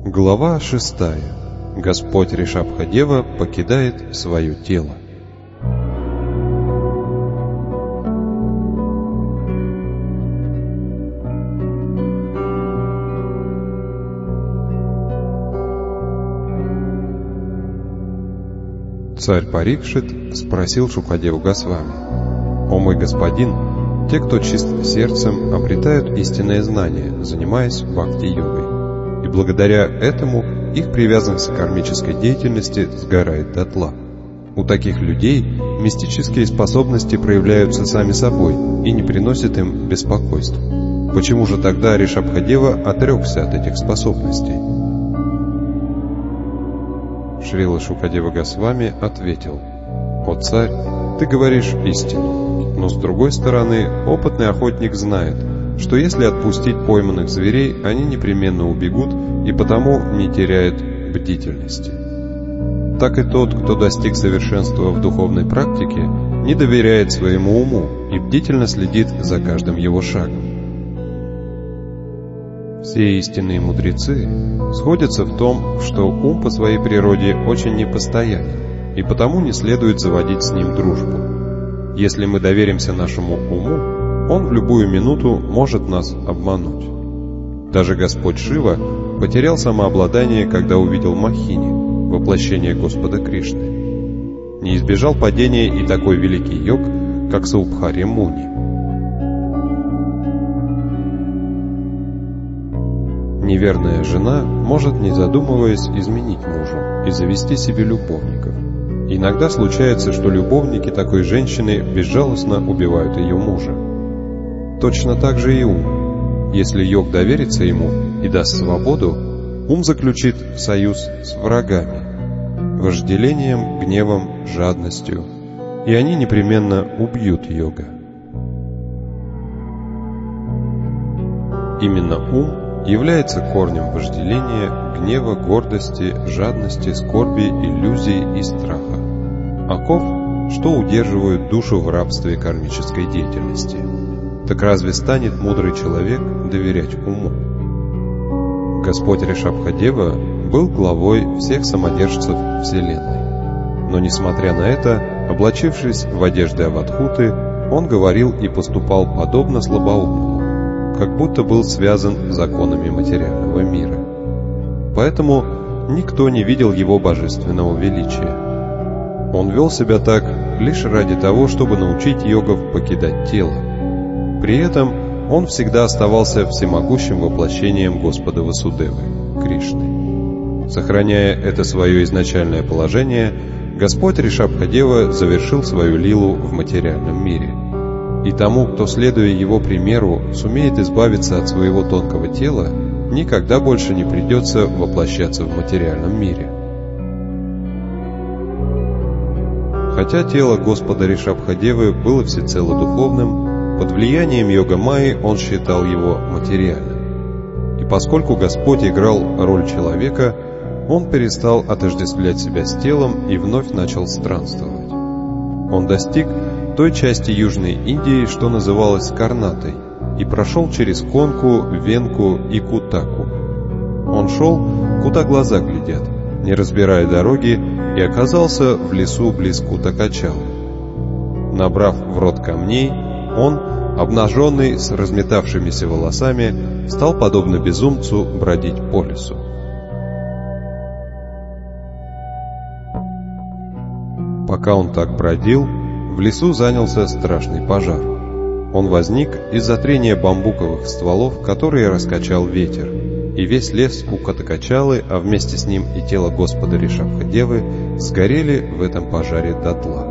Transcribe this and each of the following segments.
Глава 6. Господь Ришабха-дева покидает свое тело. Царь Парикшит спросил Шукадеву Госвами: «О мой господин, те, кто чист сердцем, обретают истинное знание, занимаясь бхакти-йогой, и благодаря этому их привязанность к кармической деятельности сгорает дотла. У таких людей мистические способности проявляются сами собой и не приносят им беспокойств. Почему же тогда Ришабха-дева отрекся от этих способностей?» Шрила Шукадева Госвами ответил: «О царь, ты говоришь истину, но с другой стороны, опытный охотник знает, что если отпустить пойманных зверей, они непременно убегут и потому не теряют бдительности. Так и тот, кто достиг совершенства в духовной практике, не доверяет своему уму и бдительно следит за каждым его шагом. Все истинные мудрецы сходятся в том, что ум по своей природе очень непостоянен, и потому не следует заводить с ним дружбу. Если мы доверимся нашему уму, он в любую минуту может нас обмануть. Даже Господь Шива потерял самообладание, когда увидел Мохини, воплощение Господа Кришны. Не избежал падения и такой великий йог, как Саубхари Муни. Неверная жена может, не задумываясь, изменить мужу и завести себе любовников. Иногда случается, что любовники такой женщины безжалостно убивают ее мужа. Точно так же и ум. Если йог доверится ему и даст свободу, ум заключит союз с врагами, вожделением, гневом, жадностью, и они непременно убьют йога. Именно ум является корнем вожделения, гнева, гордости, жадности, скорби, иллюзий и страха. Оков, что удерживают душу в рабстве кармической деятельности. Так разве станет мудрый человек доверять уму? Господь Ришабха-дева был главой всех самодержцев Вселенной. Но несмотря на это, облачившись в одежды Аватхуты, он говорил и поступал подобно слабоумному, как будто был связан законами материального мира. Поэтому никто не видел его божественного величия. Он вел себя так лишь ради того, чтобы научить йогов покидать тело. При этом он всегда оставался всемогущим воплощением Господа Васудевы, Кришны. Сохраняя это свое изначальное положение, Господь Ришабха-дева завершил свою лилу в материальном мире. И тому, кто, следуя его примеру, сумеет избавиться от своего тонкого тела, никогда больше не придется воплощаться в материальном мире. Хотя тело Господа Ришабха-девы было всецело духовным, под влиянием йога-майи он считал его материальным. И поскольку Господь играл роль человека, он перестал отождествлять себя с телом и вновь начал странствовать. Он достиг той части Южной Индии, что называлась Карнатой, и прошел через Конку, Венку и Кутаку. Он шел, куда глаза глядят, не разбирая дороги, и оказался в лесу близ Кутакачалы. Набрав в рот камней, он, обнаженный с разметавшимися волосами, стал, подобно безумцу, бродить по лесу. Пока он так бродил, в лесу занялся страшный пожар. Он возник из-за трения бамбуковых стволов, которые раскачал ветер, и весь лес у Кутакачалы, а вместе с ним и тело Господа Ришабха-девы, сгорели в этом пожаре дотла.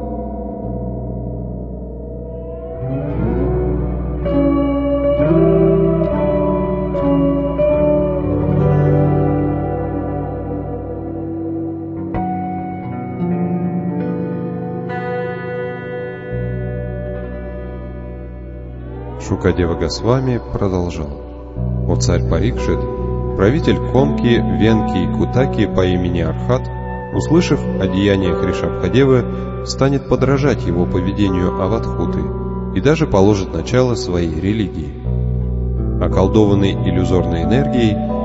Шукадева Госвами продолжал: «О царь Парикшит, правитель Конки, Венки и Кутаки по имени Архат, услышав о деяниях Ришабха-девы, станет подражать его поведению Аватхуты и даже положит начало своей религии. Околдованный иллюзорной энергией,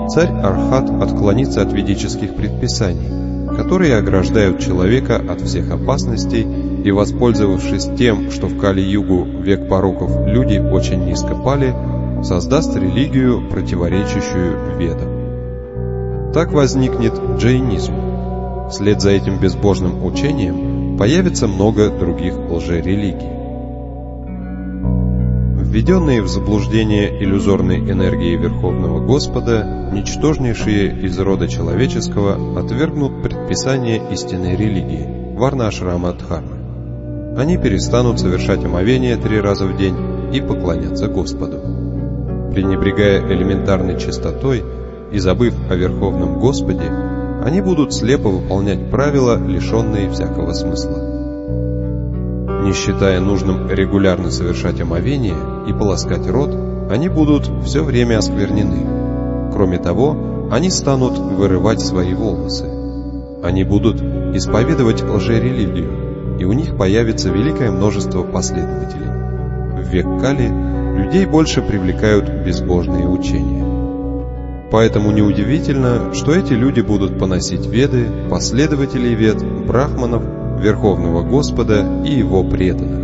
царь Архат отклонится от ведических предписаний, которые ограждают человека от всех опасностей, и, воспользовавшись тем, что в Кали-югу, век пороков, люди очень низко пали, создаст религию, противоречащую Ведам. Так возникнет джайнизм. Вслед за этим безбожным учением появится много других лжерелигий. Введенные в заблуждение иллюзорной энергией Верховного Господа, ничтожнейшие из рода человеческого отвергнут предписание истинной религии, Варна-ашрама Дхармы. Они перестанут совершать омовение 3 раза в день и поклоняться Господу. Пренебрегая элементарной чистотой и забыв о Верховном Господе, они будут слепо выполнять правила, лишенные всякого смысла. Не считая нужным регулярно совершать омовение и полоскать рот, они будут все время осквернены. Кроме того, они станут вырывать свои волосы. Они будут исповедовать лжерелигию, и у них появится великое множество последователей. В век Кали людей больше привлекают безбожные учения. Поэтому неудивительно, что эти люди будут поносить Веды, последователей Вед, брахманов, Верховного Господа и Его преданных.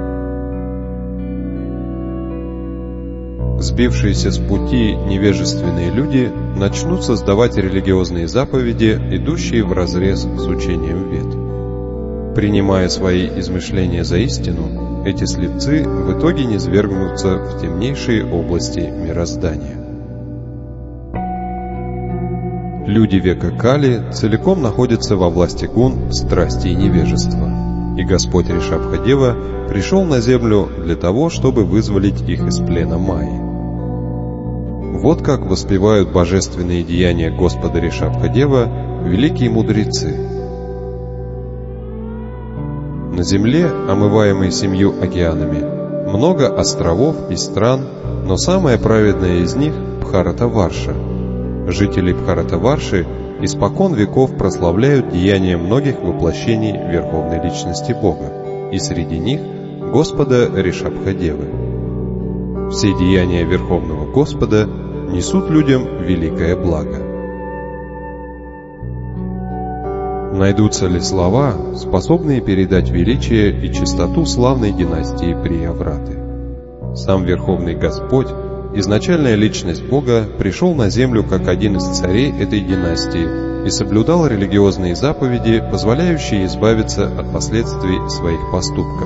Сбившиеся с пути невежественные люди начнут создавать религиозные заповеди, идущие вразрез с учением Вед. Принимая свои измышления за истину, эти слепцы в итоге низвергнутся в темнейшие области мироздания. Люди века Кали целиком находятся во власти гун, страсти и невежества, и Господь Ришабха-дева пришел на землю для того, чтобы вызволить их из плена Майи. Вот как воспевают божественные деяния Господа Ришабха-дева великие мудрецы. На земле, омываемой 7 океанами, много островов и стран, но самая праведная из них – Бхаратаварша. Жители Бхаратаварши испокон веков прославляют деяния многих воплощений Верховной Личности Бога, и среди них Господа Ришабха-девы. Все деяния Верховного Господа несут людям великое благо. Найдутся ли слова, способные передать величие и чистоту славной династии Приявраты? Сам Верховный Господь, изначальная личность Бога, пришел на землю как один из царей этой династии и соблюдал религиозные заповеди, позволяющие избавиться от последствий своих поступков.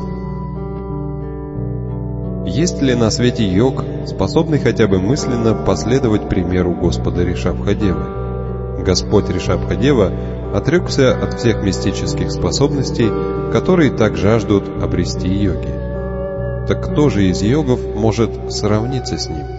Есть ли на свете йог, способный хотя бы мысленно последовать примеру Господа Ришабха-девы? Господь Ришабха-дева отрекся от всех мистических способностей, которые так жаждут обрести йоги. Так кто же из йогов может сравниться с ним?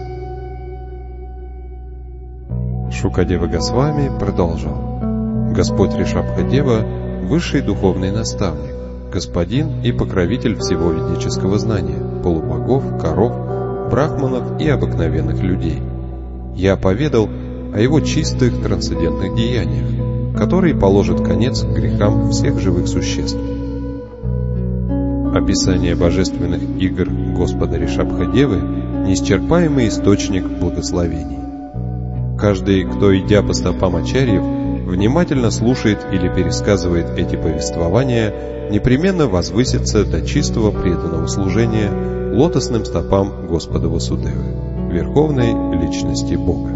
Шукадева Госвами продолжал. Господь Ришабха-дева – высший духовный наставник, господин и покровитель всего ведического знания, полубогов, коров, брахманов и обыкновенных людей. Я поведал о его чистых трансцендентных деяниях, которые положат конец грехам всех живых существ. Описание божественных игр Господа Ришабха-девы – неисчерпаемый источник благословений. Каждый, кто, идя по стопам ачарьев, внимательно слушает или пересказывает эти повествования, непременно возвысится до чистого преданного служения лотосным стопам Господа Васудевы, Верховной Личности Бога.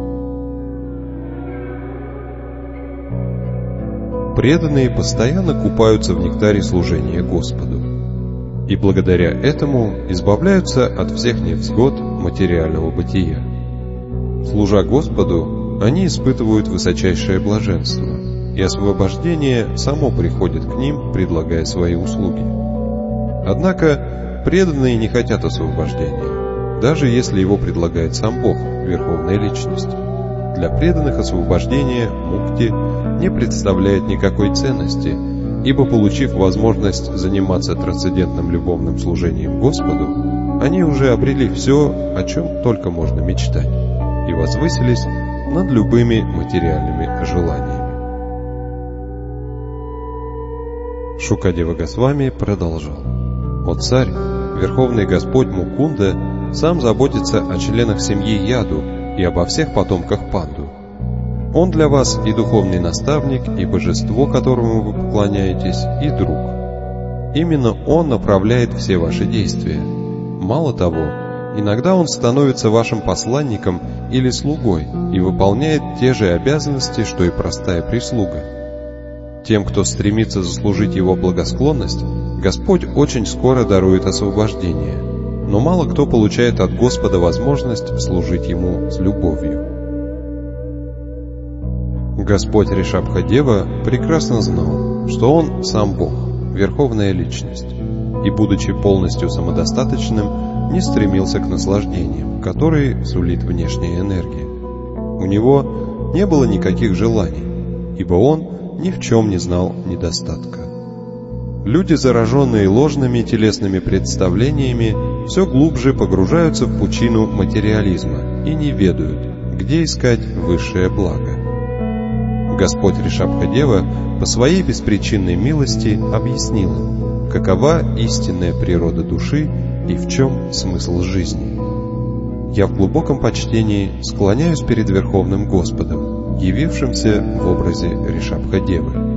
Преданные постоянно купаются в нектаре служения Господу, и благодаря этому избавляются от всех невзгод материального бытия. Служа Господу, они испытывают высочайшее блаженство, и освобождение само приходит к ним, предлагая свои услуги. Однако преданные не хотят освобождения, даже если его предлагает сам Бог, Верховная Личность. Для преданных освобождение, мукти, не представляет никакой ценности, ибо, получив возможность заниматься трансцендентным любовным служением Господу, они уже обрели все, о чем только можно мечтать, и возвысились над любыми материальными желаниями. Шукадева Госвами продолжал. «О царь, Верховный Господь Мукунда сам заботится о членах семьи Яду и обо всех потомках Панду. Он для вас и духовный наставник, и божество, которому вы поклоняетесь, и друг. Именно Он направляет все ваши действия. Мало того, иногда Он становится вашим посланником или слугой и выполняет те же обязанности, что и простая прислуга. Тем, кто стремится заслужить Его благосклонность, Господь очень скоро дарует освобождение, но мало кто получает от Господа возможность служить Ему с любовью. Господь Ришабха-дева прекрасно знал, что Он сам Бог, Верховная Личность, и, будучи полностью самодостаточным, не стремился к наслаждениям, которые сулит внешняя энергия. У него не было никаких желаний, ибо Он ни в чем не знал недостатка. Люди, зараженные ложными телесными представлениями, все глубже погружаются в пучину материализма и не ведают, где искать высшее благо. Господь Ришабха-дева по своей беспричинной милости объяснил им, какова истинная природа души и в чем смысл жизни. Я в глубоком почтении склоняюсь перед Верховным Господом, явившимся в образе Ришабха-девы.